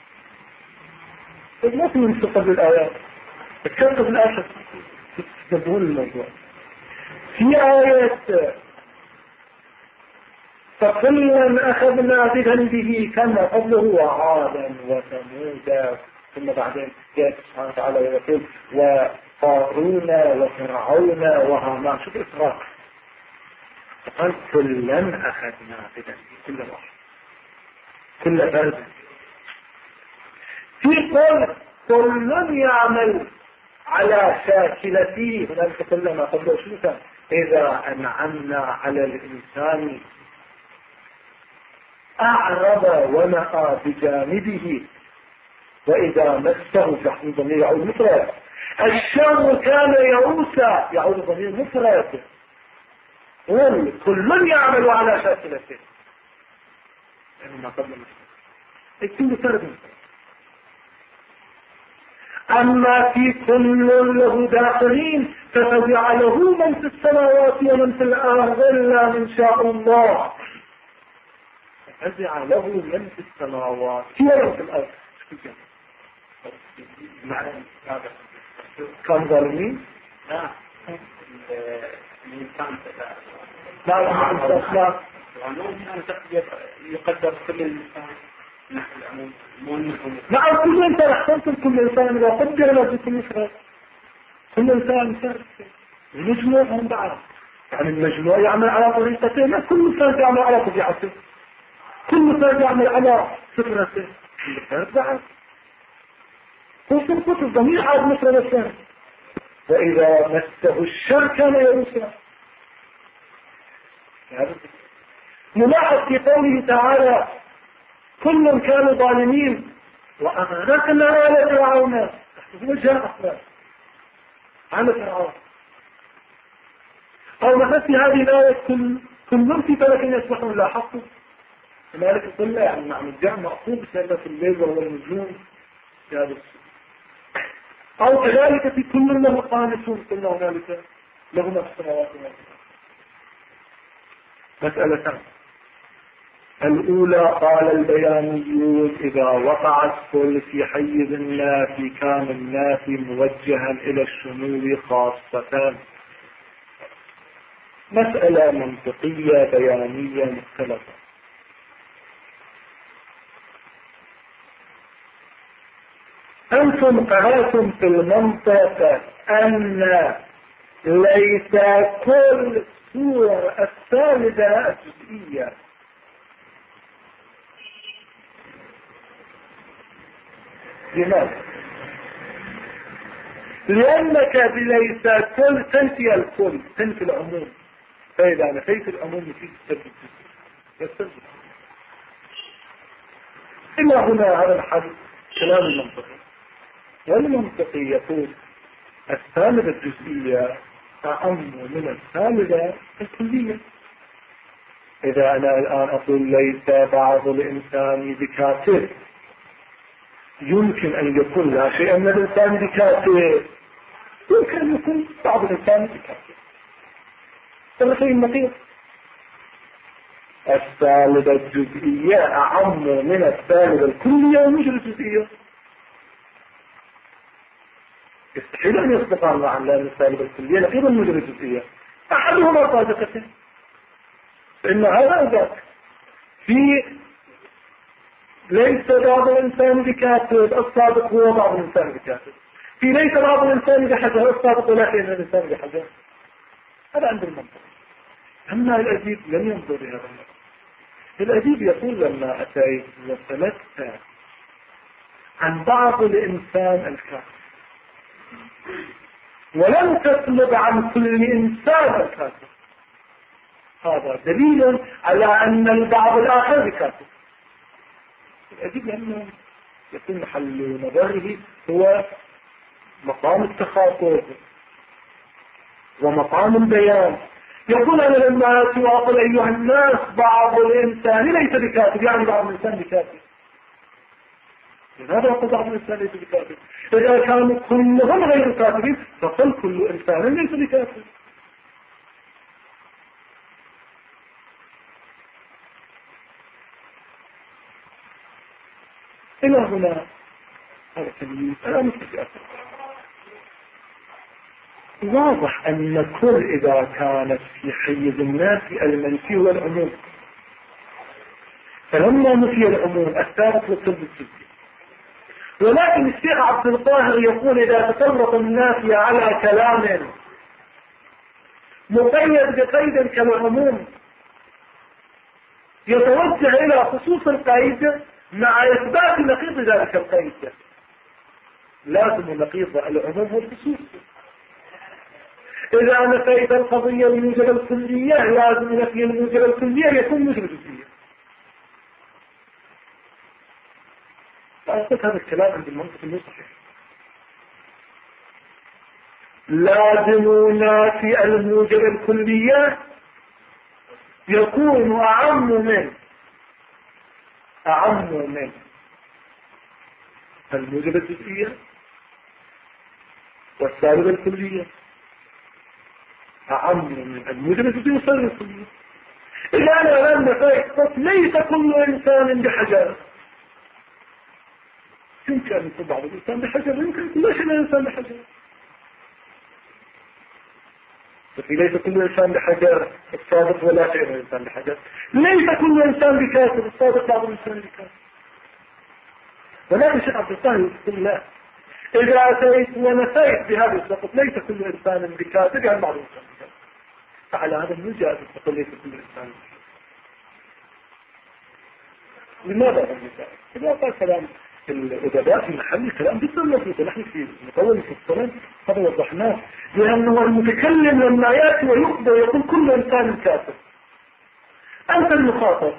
ما في من قبل الآيات تكاد قبل الآيات تتدبون الموضوع في آية فكلا أخذنا بذنبه كما قبله وعادا وثمودا ثم بعدين جاء سبحانه وتعالى ويقول وقارون وفرعون وهامان شوف إسراء فقال كلا أخذنا بذنبه كل واحد كل فرد في كل يعمل على شاكلته هنالك كلما قبله شو كان إذا أنعمنا على الإنسان أعرض ونأى بجانبه وإذا مسه جحيم ضمير يعود مفرد الشر كان يئوسا يعود ضمير مفرد كل يعمل على شاكلته ما قبل مفرد كل فرد. أما في كل له داخلين فجعله من في السماوات ومن في الأرض إلا من شاء الله فزع له من في السماوات ومن في الأرض. كان ظالمين؟ لا الإنسان لا يقدر كل الإنسان نعم كل إنسان أحسنتم كل إنسان إذا قدر له كل شيء كل إنسان مجموعهم بعض يعني المجموع يعمل على طريقته لا كل إنسان يعمل على طبيعته كل إنسان يعمل على فكرته بعض خصوصا الضمير عاد مثل الإنسان وإذا مسه الشر كان يئوسا. نلاحظ في قوله تعالى كل كانوا ظالمين وأغرقنا آل فرعون. هو جاء أخبار على فرعون أو مثل في هذه الآية كل في فلك يسبحون لا حق مالك الظل يعني مع الجمع مأخوذ بسبب الليل وهو النجوم في هذا السورة. أو كذلك في كل له قانتون قلنا هنالك له ما في السماوات والأرض. مسألة الأولى قال البيانيون إذا وقع الكل في حيز النافي كان النافي موجها إلى الشمول خاصة. مسألة منطقية بيانية مختلفة. أنتم قرأتم في المنطق أن ليس كل صور الثالثة جزئية. لماذا؟ لأنك ليس كل تنفي الكل تنفي العموم فإذا نفيت العموم يفيد السبب إلا هنا على الحد كلام المنطقي والمنطقي يقول الثالثة الجزئية أعم من الثالثة الكلية. إذا أنا الآن أقول ليس بعض الإنسان بكافر يمكن أن يكون لا شيء من الإنسان بكافر يمكن أن يكون بعض الإنسان بكافر هذا شيء نقيض. الثالثة الجزئية أعم من الثالثة الكلية ومش الجزئية. يستحيل أن يصدق الله عن لا الثالثة الكلية لأيضا مش الجزئية أحدهما صادقة فإن هذا ذاك في ليس بعض الإنسان بكافر الصادق هو بعض الإنسان بكافر في ليس بعض الإنسان بحجر الصادق ولا شيء من الإنسان بحجر. هذا عند المنطق. أما الأديب لم ينظر لهذا المنطق. الأديب يقول لما أتيت وسلكت عن بعض الإنسان الكافر ولم تطلب عن كل إنسان الكافر هذا دليل على أن البعض الآخر بكافر. الأديب لأنه يكون محل نظره هو مقام التخاطب ومقام البيان. يقول أنا لما أتواصل أيها الناس بعض الإنسان ليس بكافر يعني بعض الإنسان بكافر. لماذا يقول بعض الإنسان ليس بكافر؟ إذا كانوا كلهم غير كافرين فقل كل إنسان ليس بكافر. إلى هنا هذا التمييز أنا متفق. واضح أن كل إذا كانت في حيز الناس المنفي والعموم فلما نفي العموم الثالث والثالث الجزئي. ولكن الشيخ عبد القاهر يقول إذا تسلط النافي على كلام مقيد بقيد كالعموم يتوجه إلى خصوص القيد مع إثبات نقيض ذلك القيد. لازم نقيض العموم والخصوص. إذا نفيت القضية الموجبة الكلية لازم نفي الموجبة الكلية يكون موجب الجزئية. أعطيت هذا الكلام عند المنطق المصحف. لازم نافي الموجبة الكلية يكون أعم من الموجبة الجزئية والسالبة الكلية. أعم من الموجبة الجزئية والسالبة الكلية. يعني الآن نفاق ليس كل إنسان بحجر. يمكن أن يكون بعض الإنسان بحجر، يمكن ليس الإنسان بحجر. ليس كل إنسان بحجر الصادق ولا غير الإنسان بحجر. ليس كل إنسان بكافر الصادق بعض الإنسان بكافر. ولكن شيخ عبد الطاهر يقول لا، إذا أتيت ونفيت بهذا السقط ليس كل إنسان بكافر يعني بعض الإنسان بكافر، فعلى هذا الوجه تقول ليس كل إنسان بكافر. لماذا المثال؟ إذا قال كلام الأدباء في محل كلام جدا لطيف، نحن في مطول في الصلاة هذا وضحناه، لأنه المتكلم لما يأتي ويقضى يقول كل إنسان كافر. أنت المخاطب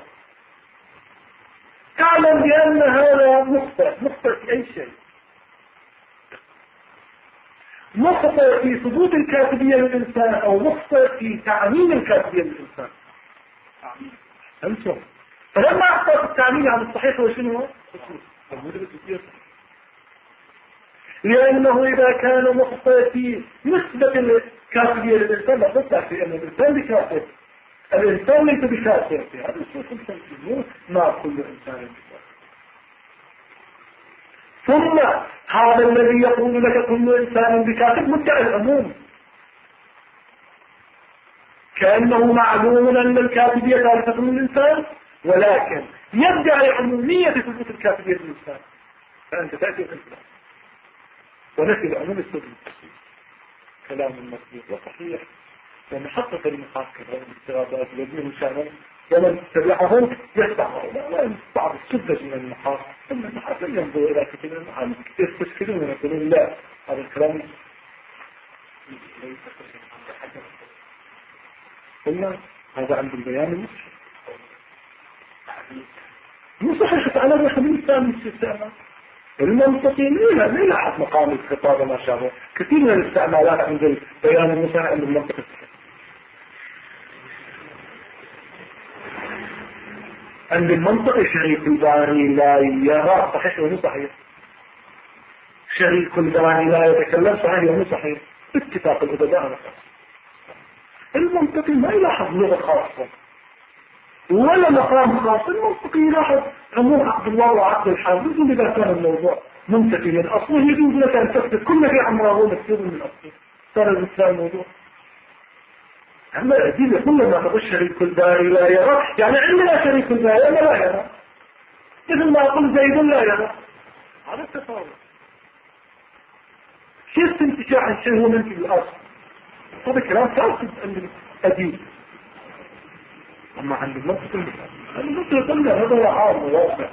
تعلم بأن هذا مخطئ في أي شيء، مخطئ في ثبوت الكافرية للإنسان أو مخطئ في تعميم الكافرية للإنسان. أنتم فلما أخطأ في التعميم عن الصحيح وشنو هو؟ لأنه إذا كان مخطئ في نسبة الكافرية للإنسان لا في أن الإنسان بكافر، الإنسان ليس بكافر، في هذا الشيء التنفيذ ما كل إنسان بكافر. ثم هذا الذي يقول لك كل إنسان بكافر مدعي العموم، كأنه معلوم أن الكافرية ثالثة من الإنسان، ولكن يدعي عمومية ثبوت الكافرية للإنسان. فأنت تأتي الإنسان ونفي العموم السبيل كلام المسيح وصحيح، لأن حقق المحاكم والاستغاثات الذين شانوا ومن تبعهم يستعمل لا بعض السذج من المحاكم، ثم المحاكم ينظر إلى كثير من المحاكم يستشكلون ويقولون لا هذا الكلام قلنا هذا عند البيان المسلم مو صحيح. أنا بخلين الثاني الاستعمال المنطقين لا أحد مقام الخطاب وما شابه. كثير من الاستعمالات عند البيان المسلم عند المنطق عند المنطق شريك الباري لا يرى صحيح ومو صحيح، شريك الباري لا يتكلم صحيح ومو صحيح، اتفاق الأدباء. المنطقي ما يلاحظ لغة خاصة ولا مقام خاص، المنطقي يلاحظ عموم عقد الله وعقد الحال. يجوز إذا كان الموضوع منتفي من أصله يجوز لك أن تكتب كل شيء عن موضوع مكتوب من أصله، صار الإنسان الموضوع. أما الأدلة كل ما تقول شريك الباري لا يرى، يعني عندنا شريك الباري أما لا يرى، مثل ما أقول زيد لا يرى، هذا التفاوت. كيف تنتجع عن شيء هو منتج الأصل؟ هذا كلام فاسد عند الأديب. أما عند المنطق قلنا هذا هو عام واضح.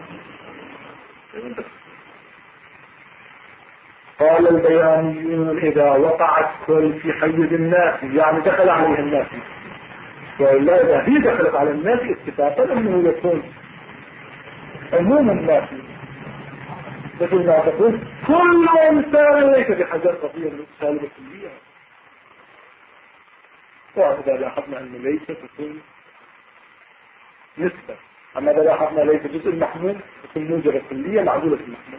قال البيانيون إذا وقعت كل في حيز الناس يعني دخل عليه الناس، وإلا إذا هي دخلت على الناس اتفاقا أنه يكون عموم الناس، مثل ما تقول كل إنسان ليس بحجر قضية سالبة كلية، وإذا لاحظنا أنه ليس تكون نسبة، أما إذا لاحظنا ليس جزء محمول تكون موجبة كلية معدولة المحمول.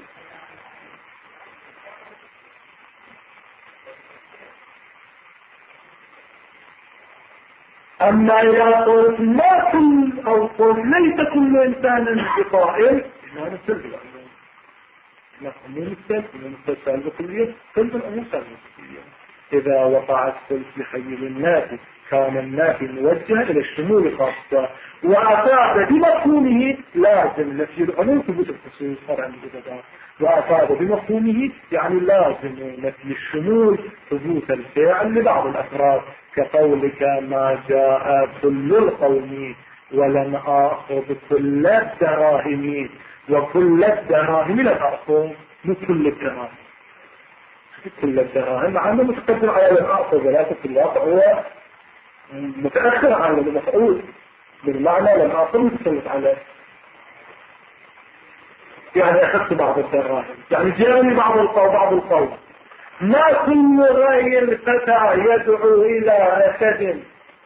أما إذا قلت ما كل أو قلت ليس كل إنسان بقائل ما نسلب الأمور، نحن نسلب سالبة كلية سلب الأمور سالبة كلية. إذا وقعت كل في حيز الناس كان الناس موجه إلى الشمول خاصة، وأفاد بمفهومه لازم نفي العموم ثبوت الخصوص طبعا الجدد، وأفاد بمفهومه يعني لازم نفي الشمول ثبوت الفعل لبعض الأفراد، كقولك ما جاء كل القوم ولم آخذ كل الدراهم، وكل الدراهم لا تأخذ كل الدراهم، كل الدراهم مع أنه متقدم على لم آخذ، ولكن في الواقع هو متأخر عن المفعول بالمعنى لم آخذ متسلط عليه، يعني أخذت بعض الدراهم، يعني جاءني بعض القوم. ما كل رأي الفتى يدعو إلى أسد،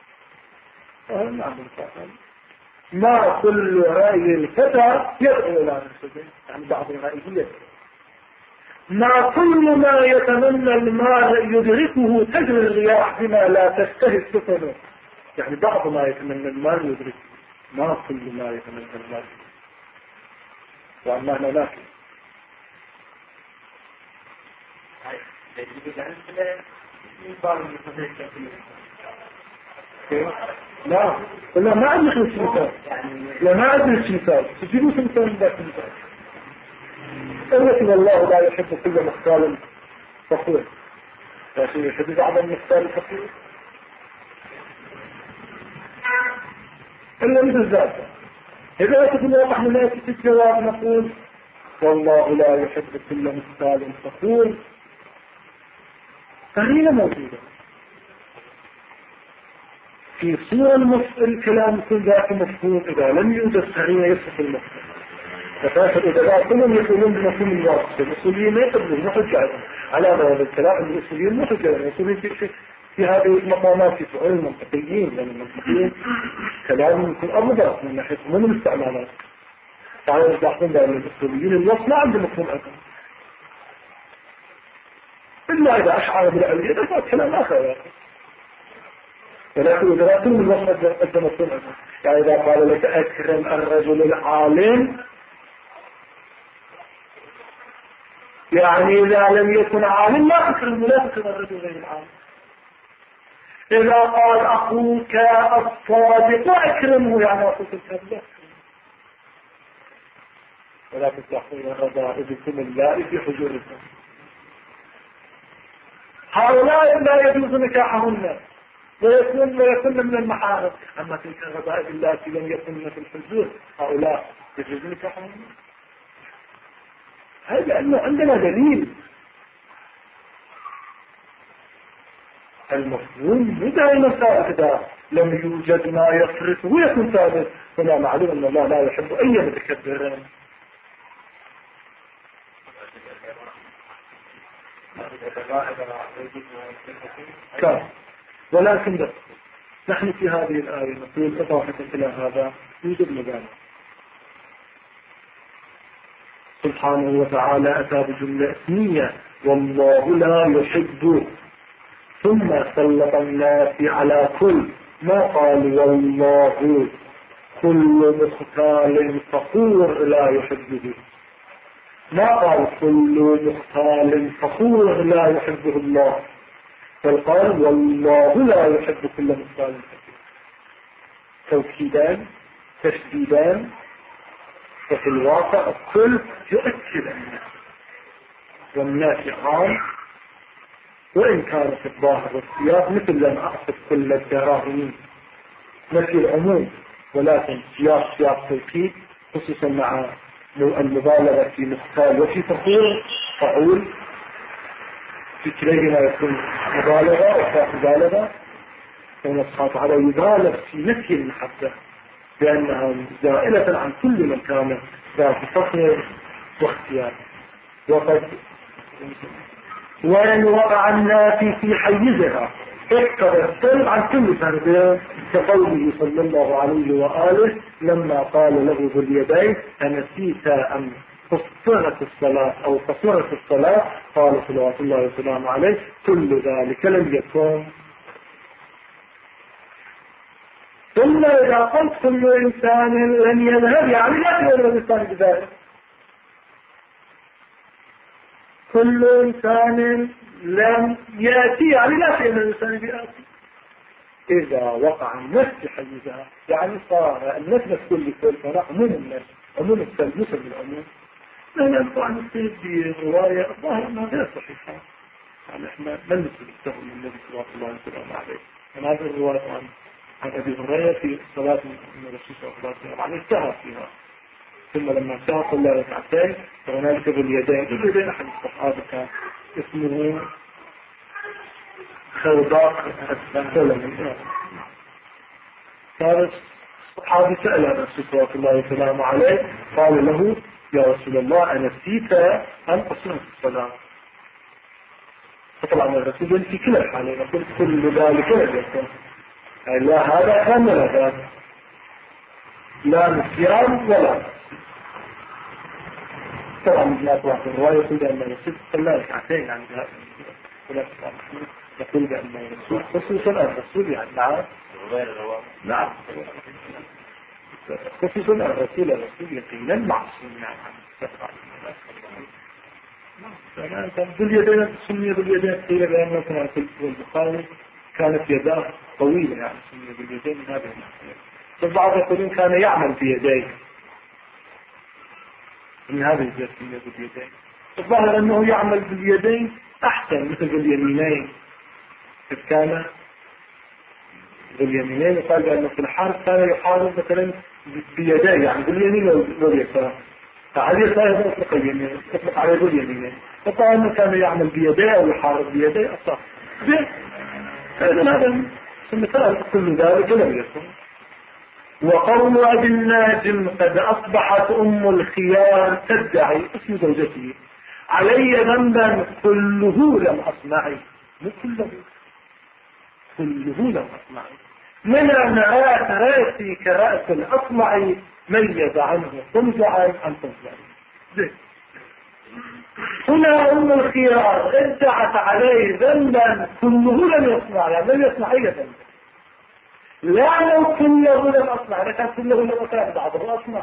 ما كل رأي الفتى يدعو إلى أسد، يعني بعض الرأي يدعو. ما كل ما يتمنى المال يدركه تجري الرياح بما لا تشتهي السفن، يعني بعض ما يتمنى المال يدركه. ما كل ما يتنزل الله وأننا لكن لا ما عندنا مثال، لا ما عندنا مثال، تجيبوا مثال من ذاك المثال. إن الله لا يحب كل مختال فخور، لكن يحب بعض المختال الفخور إلا مثل ذاته. إذا تكون واضح من آية في الجواب نقول والله لا يحب كل مختال فخور، قرينة موجودة في صورة الكلام يكون ذاك مفهوم. إذا لم يوجد قرينة يصف المفهوم، فكافر إذا كلهم يقولون بمفهوم الواقع، الأصوليين ما يقبلون محجة على هذا الكلام. الأصوليين محجة، الأصوليين في هذه المقامات في سؤال المنطقيين، لأن المنطقيين كلام يكون أرضى من ناحية من الاستعمالات. تعالوا نلاحظون بأن الأصوليين الوصف ما عندهم مفهوم أكثر، إلا إذا أشعر بالأولية ده كلام آخر. ولكن إذا كل الوصف أكثر مفهوم أكثر، يعني إذا قال لك أكرم الرجل العالم، يعني إذا لم يكن عالم لا تكرم، لا تكرم الرجل غير العالم. إذا قال أخوك الصادق أكرمه، يعني أخوك الكذاب. ولكن تحصل رذائلكم الله في حجوركم. هؤلاء لا يجوز نكاحهن ويكون من المحارم، أما تلك الرذائل التي لم يكن في الحجور هؤلاء يجوز نكاحهن. هذا لأنه عندنا دليل. المفهوم بدائما ثابت، إذا لم يوجد ما يفرق ويكون ثابت، هنا معلوم أن الله لا يحب أي متكبر. ولكن بس نحن في هذه الآية نقول إضافة إلى هذا يوجد مبالغة. سبحانه وتعالى أتى بجملة اسمية والله لا يحب، ثم سلط الناس على كل، ما قال والله كل مختال فخور لا يحبه، ما قال كل مختال فخور لا يحبه الله، بل قال والله لا يحب كل مختال فخور. توكيدان تشديدان، وفي الواقع الكل يؤكد الناس، والناس عام، وإن كان في الظاهر والسياق مثل لم أعصد كل الدراهمين نفي العموم، ولكن سياق توكيد، خصوصا مع المبالغة في مختال وفي فخور فعول، في كليهما يكون مبالغة وفاق مبالغة، فإن الله تعالى يبالغ في نفي المحبة لأنها زائلة عن كل من كان ذات فخر واختيار. وإن وقع النافي في حيزها اقتضى السلب عن كل فرد، كقوله صلى الله عليه وآله لما قال له ذو اليدين أنسيت أن قصرت الصلاة أو قصرت الصلاة، قال صلوات الله وسلامه عليه كل ذلك لم يكن. ثم إذا قلت كل إنسان لن يذهب، يعني لا يذهب الإنسان بذلك، كل إنسان لم يأتي، يعني لا شيء من الإنسان بيأتي. إذا وقع النفس حيزها، يعني صار النفس كل فهنا عموم النفس، عموم التلبس بالعموم. لا ينفع عن السيد برواية الظاهر أنها غير صحيحة، يعني إحنا من نسبة التهم من النبي صلى الله عليه وسلم عليه. من هذه الرواية عن أبي هريرة في الصلاة من الرسول صلى الله عليه وسلم عليه انتهى فيها، ثم لما انتهى صلى ركعتين فهنالك باليدين أحد الصحابة كان اسمه خرباق السلمي، كان الصحابي سأل الرسول صلى الله عليه وسلم عليه، قال له يا رسول الله أنسيت أن أصنع الصلاة؟ فطبعا الرسول في كلا الحالين يقول كل ذلك لم يكن، لا هذا كان ولا ذاك، لا نسيان ولا. طبعا من أطلاق الرواية يقول بأن الرسول صلى ركعتين يعني يقول بأن الرسول خصوصا الرسول يعني نعم خصوصا الرسول يقينا معصوم يعني عن السفر. باليدين سمي باليدين قيل بأنه كان في البخاري كانت يداه طويلة يعني سمي باليدين من هذه الناحية. فالبعض يقولون كان يعمل بيديه من هذه الجهة سمي باليدين. الظاهر أنه يعمل باليدين أحسن مثل باليمينين. إذ كان باليمينين يقال بأنه في الحرب كان يحارب مثلا بيديه يعني باليمين واليسار. فعلى اليسار يطلق اليمين يطلق على باليمين. فقال أنه كان يعمل بيديه أو يحارب بيديه أصح. هذا مثال كل ذلك لم يكن. وقول أبي الناجم قد أصبحت أم الخيار تدعي اسم زوجته علي ذنبا كله لم أصنعي. مو كله لم أصنعي. من أن رأسي كرأس الأصمع ميز عنه تنزعا عن تنزعي. هنا أم الخيار ادعت عليه ذنبا كله لم يصنع يعني لم يصنع أي ذنب. لا لو كله لم أصنع لكن كله لم أصنع بعضه أصنع.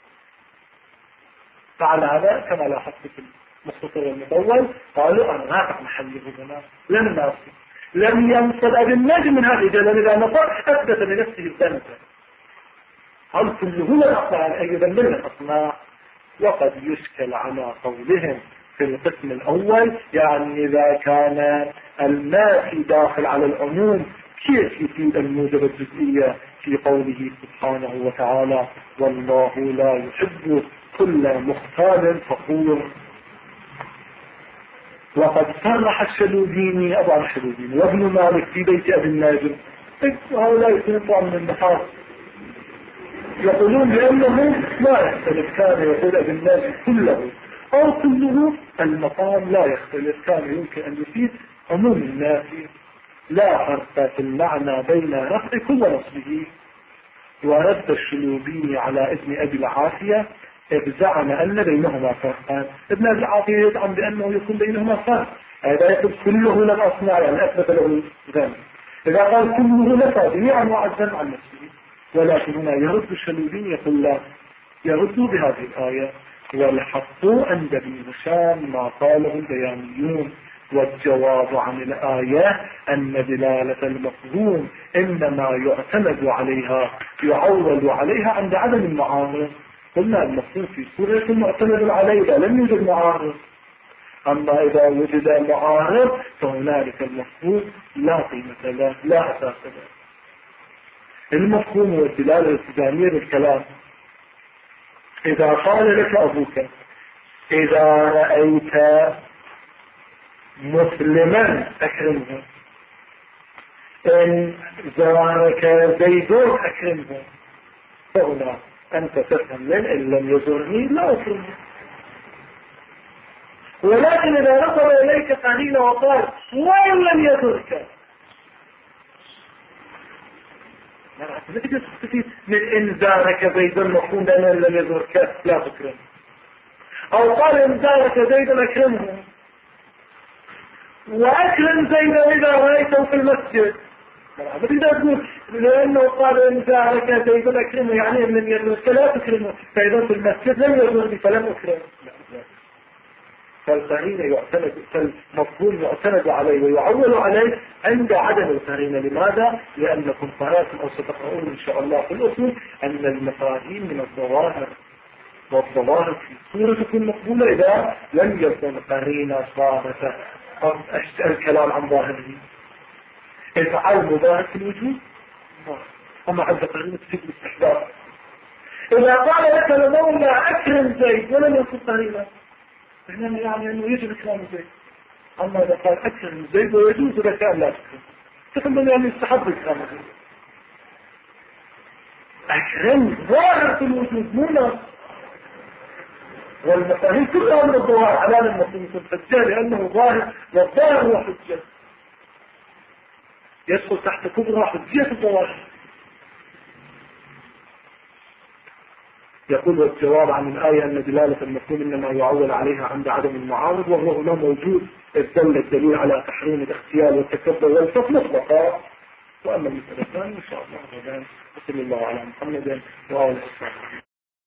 فعلى هذا كما لاحظت في المختصر المطول قالوا أنا نافع محله هنا لم ينصب أبي الناجم من هذه الجلال لأن فرق أثبت لنفسه الذنب. هل كله لم أصنع أي ذنب لم أصنع. وقد يشكل على قولهم في القسم الأول يعني إذا كان النافي داخل على العموم كيف يفيد الموجب الجزئية في قوله سبحانه وتعالى والله لا يحب كل مختال فخور. وقد صرح الشلوبيني أبو الشلوبيني وابن مالك في بيت أبي الناجم هؤلاء يكونون من النحاس يقولون بأنه لا يختلف كان يقول ابن الناجم كله أو كله المقام لا يختلف كان يمكن أن يفيد عموم النافي لا فرق في المعنى بين رفع كل نصبه. ورد الشلوبيني على ابن أبي العافية إذ زعم أن بينهما فرقان. ابن أبي العافية يزعم بأنه يكون بينهما فرق. هذا يقول كله لم أصنع يعني أثبت له ذنب. إذا قال كله نفى جميع أنواع الذنب عن نفسه. ولكن هنا يرد الشلوبيني يقول لا يردوا بهذه الآية والحق عند ابن هشام ما قاله البيانيون. والجواب عن الآية أن دلالة المفهوم إنما يعول عليها عند عدم المعارض. قلنا المفهوم في سورة معتمد عليه إذا لم يوجد معارض. أما إذا وجد معارض فهنالك المفهوم لا قيمة له لا أساس له. المفهوم والدلالة الالتزامية للكلام. إذا قال لك أبوك إذا رأيت مسلما أكرمه إن زارك زيد أكرمه فهنا أنت تفهم من إن لم يزرني لا أكرمه. ولكن إذا نظر إليك قليلا وقال وإن لم يزرك لا تستفيد من إن زارك زيد مفهوم أن لم يزرك لا تكرمه. أو قال إن زارك زيد أكرمه وأكرم زيد إذا رأيته في المسجد. إذا تقول لأنه قال إن زارك زيد أكرمه يعني من يزرك لا تكرمه فإذا في المسجد لم يزرني فلم أكرمه. فالقرينة فالمفهوم يعتمد عليه ويعول عليه عند عدم القرينة. لماذا؟ لأنكم قرأتم أو ستقرؤون إن شاء الله في الأصول أن المفاهيم من الظواهر والظواهر في صورة تكون مقبولة إذا لم يكن قرينة صارت الكلام عن ظاهره. افعل مباهة في الوجود أما عند قرينة في الاستحباب. إذا قال لك لمولى أكرم زيد ولم يكن قرينة يعني أنه يجب إكرام زيد. أما إذا قال أكرم زيد ويجوز لك أن لا تكرم تفهم يعني يستحب إكرام زيد. أكرم ظاهر في الوجود مو نص. والمفاهيم كلها من الظواهر على المفهوم الحجة لأنه ظاهر والظاهر هو حجة يدخل تحت كبرى حجية الظواهر. يقول والجواب عن الآية أن دلالة المفهوم إنما يعول عليها عند عدم المعارض وهو هنا موجود. الدل الدليل على تحريم الاختيال والتكبر والفصل مطلقا وأما المسألة الثانية إن شاء الله غدا. وصلى الله على محمد وآله وصحبه.